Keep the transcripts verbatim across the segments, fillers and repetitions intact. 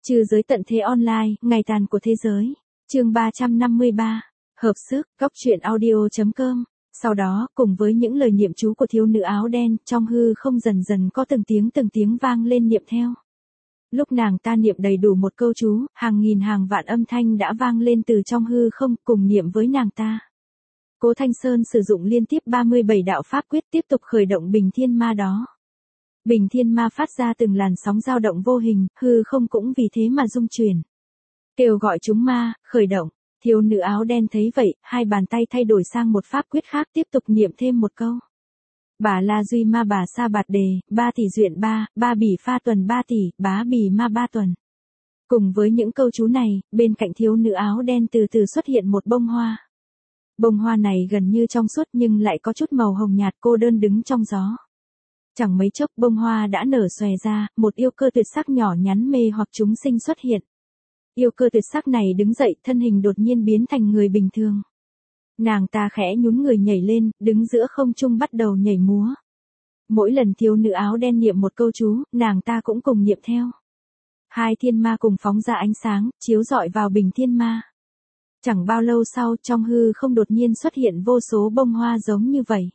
Trừ giới tận thế online, ngày tàn của thế giới. Chương ba trăm năm mươi ba. Hợp sức, góc truyện audio chấm com. Sau đó, cùng với những lời niệm chú của thiếu nữ áo đen, trong hư không dần dần có từng tiếng từng tiếng vang lên niệm theo. Lúc nàng ta niệm đầy đủ một câu chú, hàng nghìn hàng vạn âm thanh đã vang lên từ trong hư không, cùng niệm với nàng ta. Cố Thanh Sơn sử dụng liên tiếp ba mươi bảy đạo pháp quyết tiếp tục khởi động bình thiên ma đó. Bình thiên ma phát ra từng làn sóng dao động vô hình, hư không cũng vì thế mà rung chuyển. Kêu gọi chúng ma, khởi động. Thiếu nữ áo đen thấy vậy, hai bàn tay thay đổi sang một pháp quyết khác tiếp tục niệm thêm một câu. Bà la duy ma bà sa bạt đề, ba tỷ duyện ba, ba bỉ pha tuần ba tỷ, bá bỉ ma ba tuần. Cùng với những câu chú này, bên cạnh thiếu nữ áo đen từ từ xuất hiện một bông hoa. Bông hoa này gần như trong suốt nhưng lại có chút màu hồng nhạt, cô đơn đứng trong gió. Chẳng mấy chốc bông hoa đã nở xòe ra, một yêu cơ tuyệt sắc nhỏ nhắn mê hoặc chúng sinh xuất hiện. Yêu cơ tuyệt sắc này đứng dậy, thân hình đột nhiên biến thành người bình thường. Nàng ta khẽ nhún người nhảy lên, đứng giữa không trung bắt đầu nhảy múa. Mỗi lần thiếu nữ áo đen niệm một câu chú, nàng ta cũng cùng niệm theo. Hai thiên ma cùng phóng ra ánh sáng, chiếu rọi vào bình thiên ma. Chẳng bao lâu sau, trong hư không đột nhiên xuất hiện vô số bông hoa giống như vậy.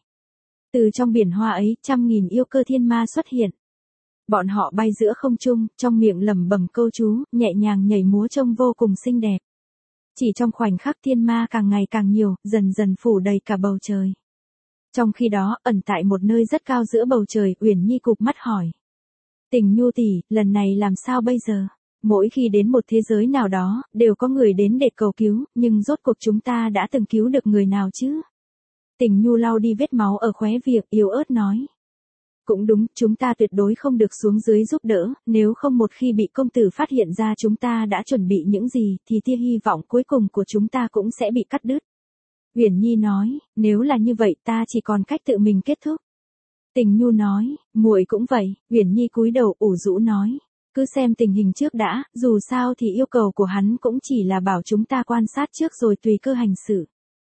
Từ trong biển hoa ấy, trăm nghìn yêu cơ thiên ma xuất hiện. Bọn họ bay giữa không trung, trong miệng lẩm bẩm câu chú, nhẹ nhàng nhảy múa trông vô cùng xinh đẹp. Chỉ trong khoảnh khắc thiên ma càng ngày càng nhiều, dần dần phủ đầy cả bầu trời. Trong khi đó, ẩn tại một nơi rất cao giữa bầu trời, Uyển Nhi cụp mắt hỏi. Tình Nhu tỷ, lần này làm sao bây giờ? Mỗi khi đến một thế giới nào đó, đều có người đến để cầu cứu, nhưng rốt cuộc chúng ta đã từng cứu được người nào chứ? Tình Nhu lau đi vết máu ở khóe việc, yếu ớt nói. Cũng đúng, chúng ta tuyệt đối không được xuống dưới giúp đỡ, nếu không một khi bị công tử phát hiện ra chúng ta đã chuẩn bị những gì, thì tia hy vọng cuối cùng của chúng ta cũng sẽ bị cắt đứt. Uyển Nhi nói, nếu là như vậy ta chỉ còn cách tự mình kết thúc. Tình Nhu nói, muội cũng vậy. Uyển Nhi cúi đầu ủ rũ nói, cứ xem tình hình trước đã, dù sao thì yêu cầu của hắn cũng chỉ là bảo chúng ta quan sát trước rồi tùy cơ hành xử.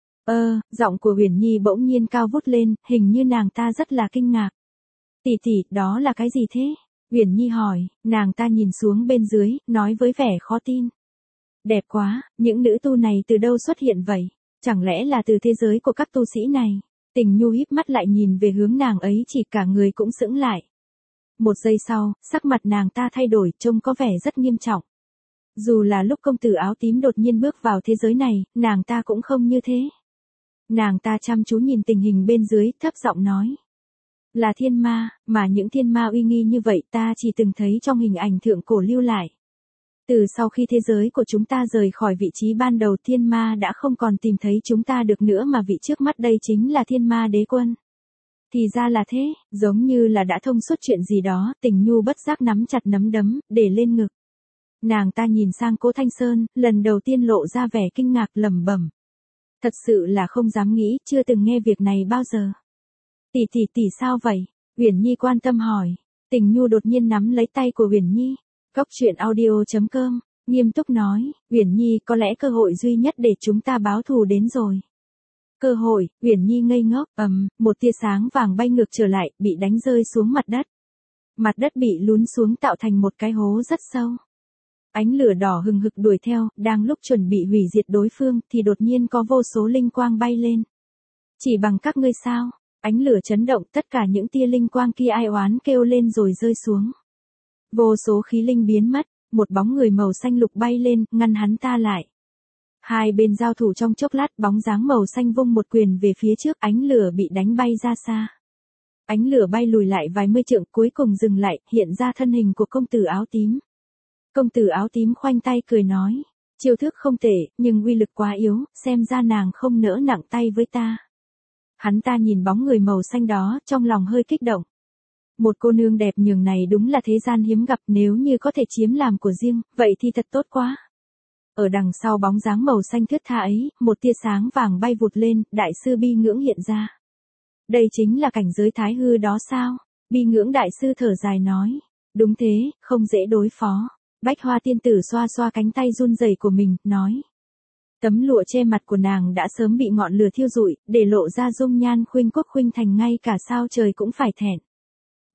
Ơ, giọng của Uyển Nhi bỗng nhiên cao vút lên, hình như nàng ta rất là kinh ngạc. Tỷ tỷ, đó là cái gì thế? Uyển Nhi hỏi, nàng ta nhìn xuống bên dưới, nói với vẻ khó tin. Đẹp quá, những nữ tu này từ đâu xuất hiện vậy? Chẳng lẽ là từ thế giới của các tu sĩ này? Tình Nhu híp mắt lại nhìn về hướng nàng ấy, chỉ cả người cũng sững lại. Một giây sau, sắc mặt nàng ta thay đổi, trông có vẻ rất nghiêm trọng. Dù là lúc công tử áo tím đột nhiên bước vào thế giới này, nàng ta cũng không như thế. Nàng ta chăm chú nhìn tình hình bên dưới, thấp giọng nói. Là thiên ma, mà những thiên ma uy nghi như vậy ta chỉ từng thấy trong hình ảnh thượng cổ lưu lại. Từ sau khi thế giới của chúng ta rời khỏi vị trí ban đầu, thiên ma đã không còn tìm thấy chúng ta được nữa, mà vị trước mắt đây chính là thiên ma đế quân. Thì ra là thế, giống như là đã thông suốt chuyện gì đó, Tình Nhu bất giác nắm chặt nắm đấm, để lên ngực. Nàng ta nhìn sang Cố Thanh Sơn, lần đầu tiên lộ ra vẻ kinh ngạc, lẩm bẩm. Thật sự là không dám nghĩ, chưa từng nghe việc này bao giờ. Tỷ tỷ tỷ sao vậy? Uyển Nhi quan tâm hỏi. Tình Nhu đột nhiên nắm lấy tay của Uyển Nhi. Góc truyện audio chấm com, nghiêm túc nói, Uyển Nhi, có lẽ cơ hội duy nhất để chúng ta báo thù đến rồi. Cơ hội? Uyển Nhi ngây ngốc, ầm, một tia sáng vàng bay ngược trở lại, bị đánh rơi xuống mặt đất. Mặt đất bị lún xuống tạo thành một cái hố rất sâu. Ánh lửa đỏ hừng hực đuổi theo, đang lúc chuẩn bị hủy diệt đối phương, thì đột nhiên có vô số linh quang bay lên. Chỉ bằng các ngươi sao? Ánh lửa chấn động, tất cả những tia linh quang kia ai oán kêu lên rồi rơi xuống. Vô số khí linh biến mất, một bóng người màu xanh lục bay lên, ngăn hắn ta lại. Hai bên giao thủ trong chốc lát, bóng dáng màu xanh vung một quyền về phía trước, ánh lửa bị đánh bay ra xa. Ánh lửa bay lùi lại vài mươi trượng, cuối cùng dừng lại, hiện ra thân hình của công tử áo tím. Công tử áo tím khoanh tay cười nói, chiêu thức không tệ, nhưng uy lực quá yếu, xem ra nàng không nỡ nặng tay với ta. Hắn ta nhìn bóng người màu xanh đó, trong lòng hơi kích động. Một cô nương đẹp nhường này đúng là thế gian hiếm gặp, nếu như có thể chiếm làm của riêng, vậy thì thật tốt quá. Ở đằng sau bóng dáng màu xanh thướt tha ấy, một tia sáng vàng bay vụt lên, đại sư Bi Ngưỡng hiện ra. Đây chính là cảnh giới thái hư đó sao? Bi Ngưỡng đại sư thở dài nói. Đúng thế, không dễ đối phó. Bách Hoa tiên tử xoa xoa cánh tay run rẩy của mình, nói. Tấm lụa che mặt của nàng đã sớm bị ngọn lửa thiêu rụi, để lộ ra dung nhan khuynh quốc khuynh thành, ngay cả sao trời cũng phải thẹn.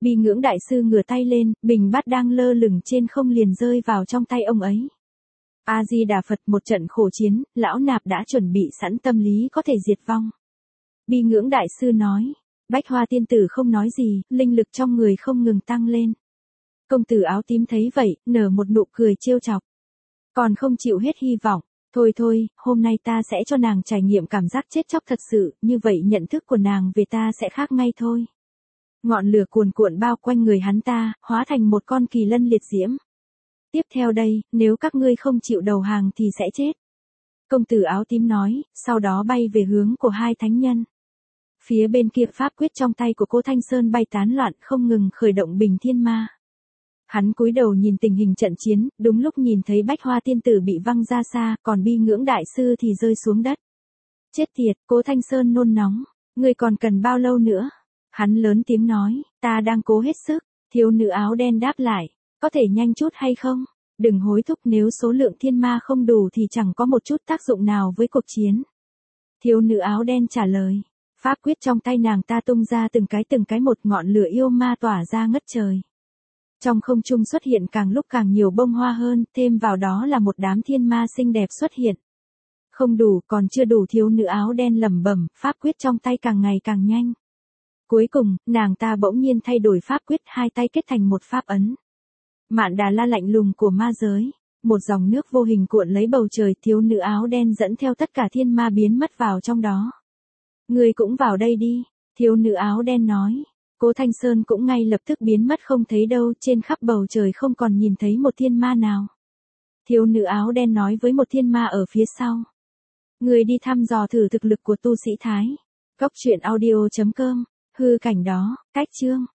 Bi Ngưỡng đại sư ngửa tay lên, bình bát đang lơ lửng trên không liền rơi vào trong tay ông ấy. A Di Đà Phật, một trận khổ chiến, lão nạp đã chuẩn bị sẵn tâm lý có thể diệt vong. Bi Ngưỡng đại sư nói. Bách Hoa tiên tử không nói gì, linh lực trong người không ngừng tăng lên. Công tử áo tím thấy vậy, nở một nụ cười trêu chọc. Còn không chịu hết hy vọng. Thôi thôi, hôm nay ta sẽ cho nàng trải nghiệm cảm giác chết chóc thật sự, như vậy nhận thức của nàng về ta sẽ khác ngay thôi. Ngọn lửa cuồn cuộn bao quanh người hắn ta, hóa thành một con kỳ lân liệt diễm. Tiếp theo đây, nếu các ngươi không chịu đầu hàng thì sẽ chết. Công tử áo tím nói, sau đó bay về hướng của hai thánh nhân. Phía bên kia pháp quyết trong tay của Cố Thanh Sơn bay tán loạn không ngừng khởi động bình thiên ma. Hắn cúi đầu nhìn tình hình trận chiến, đúng lúc nhìn thấy Bách Hoa tiên tử bị văng ra xa, còn Bi Ngưỡng đại sư thì rơi xuống đất. Chết tiệt, Cố Thanh Sơn nôn nóng, ngươi còn cần bao lâu nữa? Hắn lớn tiếng nói, ta đang cố hết sức. Thiếu nữ áo đen đáp lại, có thể nhanh chút hay không? Đừng hối thúc, nếu số lượng thiên ma không đủ thì chẳng có một chút tác dụng nào với cuộc chiến. Thiếu nữ áo đen trả lời, pháp quyết trong tay nàng ta tung ra từng cái từng cái một ngọn lửa yêu ma tỏa ra ngất trời. Trong không trung xuất hiện càng lúc càng nhiều bông hoa hơn, thêm vào đó là một đám thiên ma xinh đẹp xuất hiện. Không đủ, còn chưa đủ, thiếu nữ áo đen lẩm bẩm, pháp quyết trong tay càng ngày càng nhanh. Cuối cùng, nàng ta bỗng nhiên thay đổi pháp quyết, hai tay kết thành một pháp ấn. Mạn Đà La lạnh lùng của ma giới, một dòng nước vô hình cuộn lấy bầu trời, thiếu nữ áo đen dẫn theo tất cả thiên ma biến mất vào trong đó. Ngươi cũng vào đây đi, thiếu nữ áo đen nói. Cố Thanh Sơn cũng ngay lập tức biến mất không thấy đâu, trên khắp bầu trời không còn nhìn thấy một thiên ma nào. Thiếu nữ áo đen nói với một thiên ma ở phía sau. Người đi thăm dò thử thực lực của tu sĩ Thái. Góc truyện audio chấm com, hư cảnh đó, cách chương.